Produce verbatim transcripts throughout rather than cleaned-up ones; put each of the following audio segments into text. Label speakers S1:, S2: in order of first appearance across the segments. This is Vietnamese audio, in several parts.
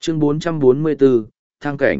S1: Chương bốn trăm bốn mươi bốn, Thăng cảnh.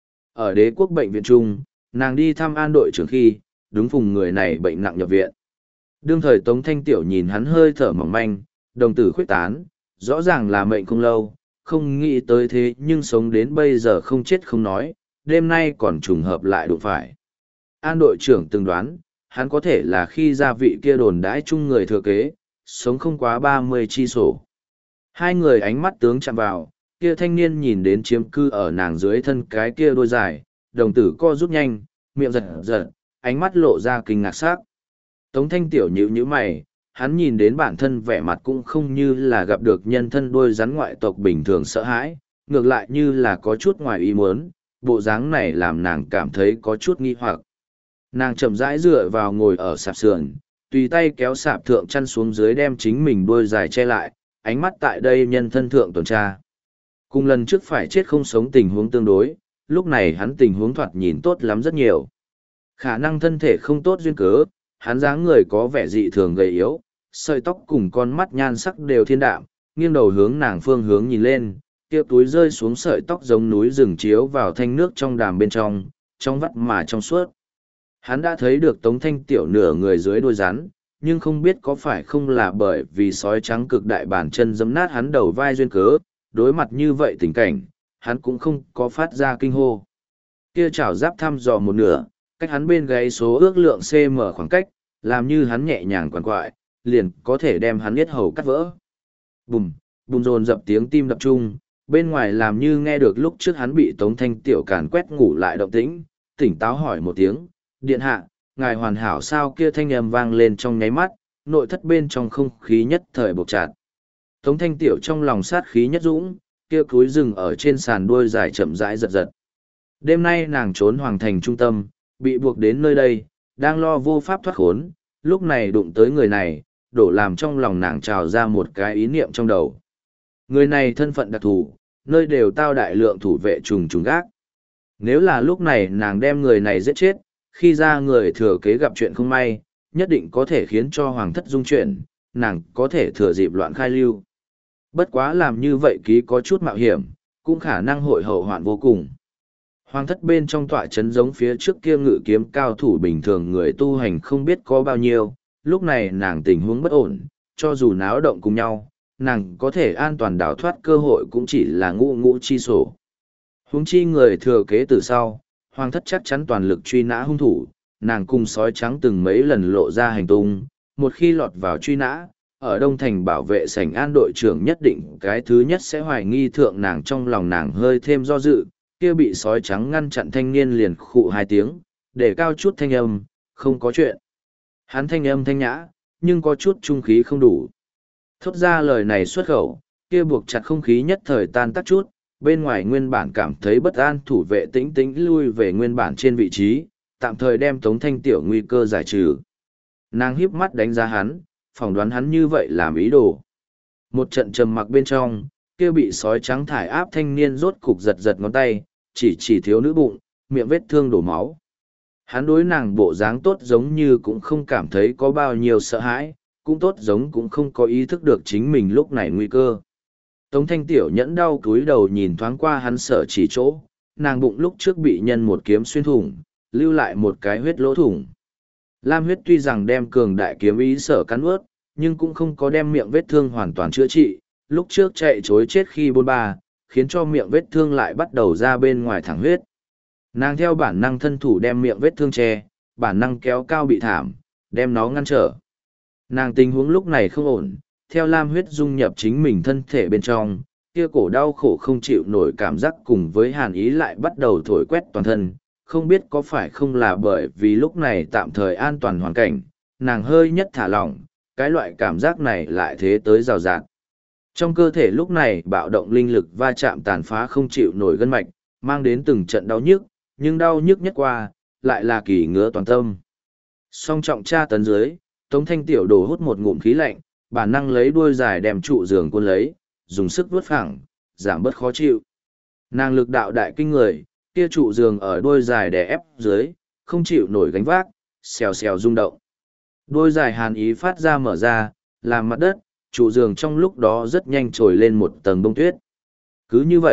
S1: Ở đế quốc bệnh viện trung, nàng đi thăm An đội trưởng khi, đúng phùng người này bệnh nặng nhập viện. Đương thời Tống Thanh Tiểu nhìn hắn hơi thở mỏng manh, đồng tử khuyết tán, rõ ràng là mệnh không lâu, không nghĩ tới thế nhưng sống đến bây giờ không chết không nói, đêm nay còn trùng hợp lại đụng phải. An đội trưởng từng đoán, hắn có thể là khi gia vị kia đồn đãi chung người thừa kế, sống không quá ba mươi chi sổ. Hai người ánh mắt tướng chạm vào, kia thanh niên nhìn đến chiếm cư ở nàng dưới thân cái kia đôi dài, đồng tử co rút nhanh, miệng giật giật, ánh mắt lộ ra kinh ngạc sắc. Tống Thanh Tiểu nhíu nhíu mày, hắn nhìn đến bản thân vẻ mặt cũng không như là gặp được nhân thân đôi rắn ngoại tộc bình thường sợ hãi, ngược lại như là có chút ngoài ý muốn, bộ dáng này làm nàng cảm thấy có chút nghi hoặc. Nàng chậm rãi dựa vào ngồi ở sạp sườn, tùy tay kéo sạp thượng chăn xuống dưới đem chính mình đôi dài che lại, ánh mắt tại đây nhân thân thượng tuần tra. Cùng lần trước phải chết không sống tình huống tương đối, lúc này hắn tình huống thoạt nhìn tốt lắm rất nhiều. Khả năng thân thể không tốt duyên cớ, hắn dáng người có vẻ dị thường gầy yếu, sợi tóc cùng con mắt nhan sắc đều thiên đạm, nghiêng đầu hướng nàng phương hướng nhìn lên, kia túi rơi xuống sợi tóc giống núi rừng chiếu vào thanh nước trong đàm bên trong, trong vắt mà trong suốt. Hắn đã thấy được Tống Thanh Tiểu nửa người dưới đôi rắn, nhưng không biết có phải không là bởi vì sói trắng cực đại bàn chân giẫm nát hắn đầu vai duyên cớ, đối mặt như vậy tình cảnh, hắn cũng không có phát ra kinh hô. Kia chảo giáp thăm dò một nửa, cách hắn bên gáy số ước lượng cm khoảng cách, làm như hắn nhẹ nhàng quằn quại, liền có thể đem hắn yết hầu cắt vỡ. Bùm, bùm dồn dập tiếng tim đập trung, bên ngoài làm như nghe được lúc trước hắn bị Tống Thanh Tiểu càn quét ngủ lại động tĩnh, tỉnh táo hỏi một tiếng, điện hạ, ngài hoàn hảo sao? Kia thanh âm vang lên trong nháy mắt, nội thất bên trong không khí nhất thời bộc trạt. Tống Thanh Tiểu trong lòng sát khí nhất dũng, kia cúi rừng ở trên sàn đuôi dài chậm rãi giật giật. Đêm nay nàng trốn hoàng thành trung tâm, bị buộc đến nơi đây, đang lo vô pháp thoát khốn, lúc này đụng tới người này, đổ làm trong lòng nàng trào ra một cái ý niệm trong đầu. Người này thân phận đặc thù, nơi đều tao đại lượng thủ vệ trùng trùng gác. Nếu là lúc này nàng đem người này giết chết, khi ra người thừa kế gặp chuyện không may, nhất định có thể khiến cho hoàng thất dung chuyển, nàng có thể thừa dịp loạn khai lưu. Bất quá làm như vậy ký có chút mạo hiểm, cũng khả năng hội hậu hoạn vô cùng. Hoàng thất bên trong tọa trấn giống phía trước kia ngự kiếm cao thủ bình thường người tu hành không biết có bao nhiêu, lúc này nàng tình huống bất ổn, cho dù náo động cùng nhau, nàng có thể an toàn đào thoát cơ hội cũng chỉ là ngũ ngũ chi sổ. Huống chi người thừa kế từ sau, hoàng thất chắc chắn toàn lực truy nã hung thủ, nàng cùng sói trắng từng mấy lần lộ ra hành tung, một khi lọt vào truy nã, ở Đông Thành bảo vệ sảnh An đội trưởng nhất định cái thứ nhất sẽ hoài nghi thượng nàng. Trong lòng nàng hơi thêm do dự, kia bị sói trắng ngăn chặn thanh niên liền khụ hai tiếng, để cao chút thanh âm, không có chuyện. Hắn thanh âm thanh nhã, nhưng có chút trung khí không đủ. Thốt ra lời này xuất khẩu, kia buộc chặt không khí nhất thời tan tắc chút, bên ngoài nguyên bản cảm thấy bất an thủ vệ tĩnh tĩnh lui về nguyên bản trên vị trí, tạm thời đem Tống Thanh Tiểu nguy cơ giải trừ. Nàng híp mắt đánh giá hắn, phỏng đoán hắn như vậy làm ý đồ. Một trận trầm mặc bên trong, kia bị sói trắng thải áp thanh niên rốt cục giật giật ngón tay, chỉ chỉ thiếu nữ bụng, miệng vết thương đổ máu. Hắn đối nàng bộ dáng tốt giống như cũng không cảm thấy có bao nhiêu sợ hãi, cũng tốt giống cũng không có ý thức được chính mình lúc này nguy cơ. Tống Thanh Tiểu nhẫn đau cúi đầu nhìn thoáng qua hắn sợ chỉ chỗ, nàng bụng lúc trước bị nhân một kiếm xuyên thủng, lưu lại một cái huyết lỗ thủng. Lam huyết tuy rằng đem cường đại kiếm ý sở cắn ướt, nhưng cũng không có đem miệng vết thương hoàn toàn chữa trị, lúc trước chạy chối chết khi bôn ba, khiến cho miệng vết thương lại bắt đầu ra bên ngoài thẳng huyết. Nàng theo bản năng thân thủ đem miệng vết thương che, bản năng kéo cao bị thảm, đem nó ngăn trở. Nàng tình huống lúc này không ổn, theo lam huyết dung nhập chính mình thân thể bên trong, kia cổ đau khổ không chịu nổi cảm giác cùng với hàn ý lại bắt đầu thổi quét toàn thân, không biết có phải không là bởi vì lúc này tạm thời an toàn hoàn cảnh, nàng hơi nhất thả lỏng, cái loại cảm giác này lại thế tới rào rạt. Trong cơ thể lúc này bạo động linh lực va chạm tàn phá không chịu nổi gân mạch, mang đến từng trận đau nhức, nhưng đau nhức nhất qua, lại là kỳ ngứa toàn tâm. Song trọng tra tấn dưới, Tống Thanh Tiểu đổ hút một ngụm khí lạnh, bản năng lấy đuôi dài đem trụ giường cuốn lấy, dùng sức vuốt phẳng, giảm bớt khó chịu. Nàng lực đạo đại kinh người, kia trụ giường ở đuôi dài đè ép dưới, không chịu nổi gánh vác, xèo xèo rung động. Đuôi dài hàn ý phát ra mở ra, làm mặt đất, trụ giường trong lúc đó rất nhanh trồi lên một tầng bông tuyết. Cứ như vậy,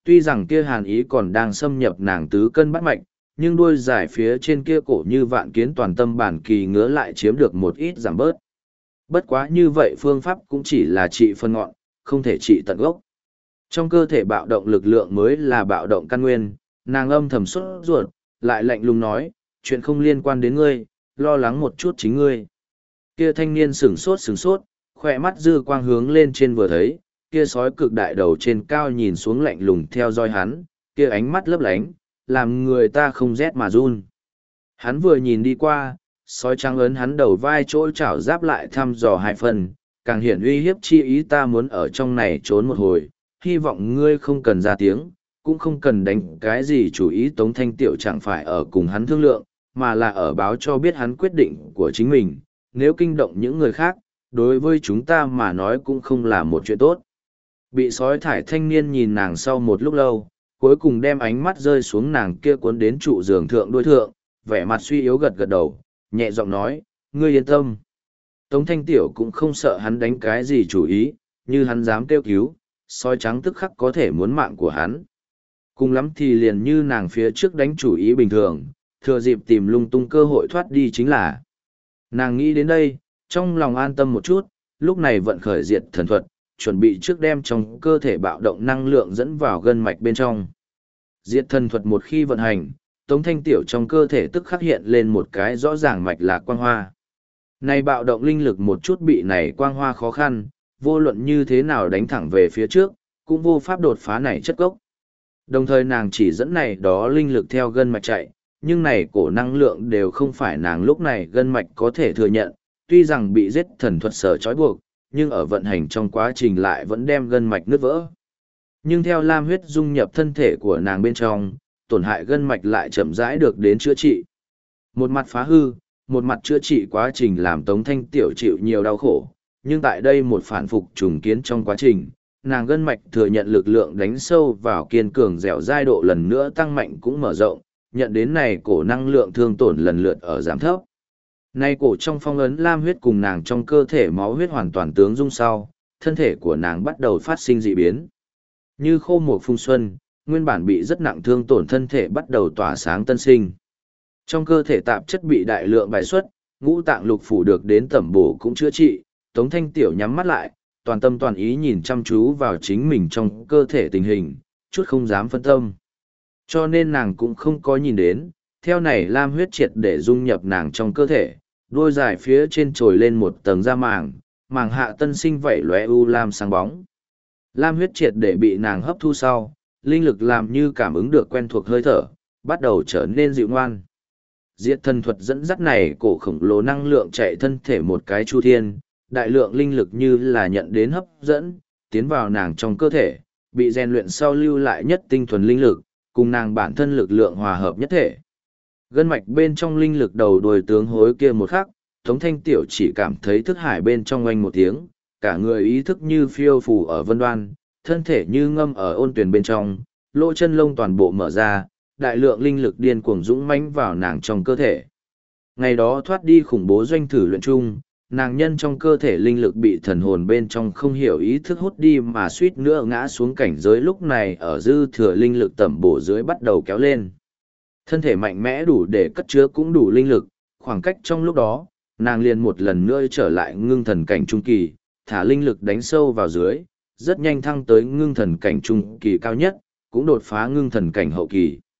S1: tuy rằng kia hàn ý còn đang xâm nhập nàng tứ cân bát mạch, nhưng đuôi dài phía trên kia cổ như vạn kiến toàn tâm bản kỳ ngứa lại chiếm được một ít giảm bớt. Bất quá như vậy phương pháp cũng chỉ là trị phân ngọn, không thể trị tận gốc. Trong cơ thể bạo động lực lượng mới là bạo động căn nguyên, nàng âm thầm sốt ruột, lại lạnh lùng nói, chuyện không liên quan đến ngươi, lo lắng một chút chính ngươi. Kia thanh niên sửng sốt sửng sốt, khỏe mắt dư quang hướng lên trên vừa thấy, kia sói cực đại đầu trên cao nhìn xuống lạnh lùng theo dõi hắn, kia ánh mắt lấp lánh, làm người ta không rét mà run. Hắn vừa nhìn đi qua, sói trắng ấn hắn đầu vai chỗ chảo giáp lại thăm dò hai phần, càng hiển uy hiếp chi ý ta muốn ở trong này trốn một hồi, hy vọng ngươi không cần ra tiếng, cũng không cần đánh cái gì chủ ý. Tống Thanh Tiểu chẳng phải ở cùng hắn thương lượng, mà là ở báo cho biết hắn quyết định của chính mình, nếu kinh động những người khác, đối với chúng ta mà nói cũng không là một chuyện tốt. Bị sói thải thanh niên nhìn nàng sau một lúc lâu, cuối cùng đem ánh mắt rơi xuống nàng kia cuốn đến trụ giường thượng đuôi thượng, vẻ mặt suy yếu gật gật đầu, nhẹ giọng nói, ngươi yên tâm. Tống Thanh Tiểu cũng không sợ hắn đánh cái gì chủ ý, như hắn dám kêu cứu, sói trắng tức khắc có thể muốn mạng của hắn. Cùng lắm thì liền như nàng phía trước đánh chủ ý bình thường, thừa dịp tìm lung tung cơ hội thoát đi chính là. Nàng nghĩ đến đây, trong lòng an tâm một chút, lúc này vận khởi diệt thần thuật, chuẩn bị trước đem trong cơ thể bạo động năng lượng dẫn vào gân mạch bên trong. Diệt thần thuật một khi vận hành, Tống Thanh Tiểu trong cơ thể tức khắc hiện lên một cái rõ ràng mạch lạc quang hoa. Này bạo động linh lực một chút bị này quang hoa khó khăn, vô luận như thế nào đánh thẳng về phía trước, cũng vô pháp đột phá này chất gốc. Đồng thời nàng chỉ dẫn này đó linh lực theo gân mạch chạy, nhưng này cổ năng lượng đều không phải nàng lúc này gân mạch có thể thừa nhận, tuy rằng bị giết thần thuật sở trói buộc, nhưng ở vận hành trong quá trình lại vẫn đem gân mạch nứt vỡ. Nhưng theo lam huyết dung nhập thân thể của nàng bên trong, tổn hại gân mạch lại chậm rãi được đến chữa trị. Một mặt phá hư, một mặt chữa trị quá trình làm Tống Thanh Tiểu chịu nhiều đau khổ, nhưng tại đây một phản phục trùng kiến trong quá trình, nàng gân mạch thừa nhận lực lượng đánh sâu vào kiên cường dẻo dai độ lần nữa tăng mạnh cũng mở rộng, nhận đến này cổ năng lượng thương tổn lần lượt ở giảm thấp. Nay cổ trong phong ấn lam huyết cùng nàng trong cơ thể máu huyết hoàn toàn tướng dung sau, thân thể của nàng bắt đầu phát sinh dị biến. Như khô một phung xuân, nguyên bản bị rất nặng thương tổn thân thể bắt đầu tỏa sáng tân sinh. Trong cơ thể tạp chất bị đại lượng bài xuất, ngũ tạng lục phủ được đến tẩm bổ cũng chữa trị, Tống Thanh Tiểu nhắm mắt lại, toàn tâm toàn ý nhìn chăm chú vào chính mình trong cơ thể tình hình, chút không dám phân tâm. Cho nên nàng cũng không có nhìn đến, theo này lam huyết triệt để dung nhập nàng trong cơ thể, đôi dài phía trên trồi lên một tầng da màng, màng hạ tân sinh vảy lóe u lam sáng bóng. Lam huyết triệt để bị nàng hấp thu sau, linh lực làm như cảm ứng được quen thuộc hơi thở, bắt đầu trở nên dịu ngoan. Diệt thần thuật dẫn dắt này cổ khổng lồ năng lượng chạy thân thể một cái chu thiên, đại lượng linh lực như là nhận đến hấp dẫn, tiến vào nàng trong cơ thể, bị rèn luyện sau lưu lại nhất tinh thuần linh lực, cùng nàng bản thân lực lượng hòa hợp nhất thể. Gân mạch bên trong linh lực đầu đuôi tướng hối kia một khắc, Tống Thanh Tiểu chỉ cảm thấy thức hải bên trong oanh một tiếng, cả người ý thức như phiêu phù ở vân đoan, thân thể như ngâm ở ôn tuyển bên trong, lỗ chân lông toàn bộ mở ra, đại lượng linh lực điên cuồng dũng mãnh vào nàng trong cơ thể. Ngày đó thoát đi khủng bố doanh thử luyện chung, nàng nhân trong cơ thể linh lực bị thần hồn bên trong không hiểu ý thức hút đi mà suýt nữa ngã xuống cảnh giới, lúc này ở dư thừa linh lực tẩm bổ dưới bắt đầu kéo lên. Thân thể mạnh mẽ đủ để cất chứa cũng đủ linh lực, khoảng cách trong lúc đó, nàng liền một lần nữa trở lại ngưng thần cảnh trung kỳ, thả linh lực đánh sâu vào dưới, rất nhanh thăng tới ngưng thần cảnh trung kỳ cao nhất, cũng đột phá ngưng thần cảnh hậu kỳ.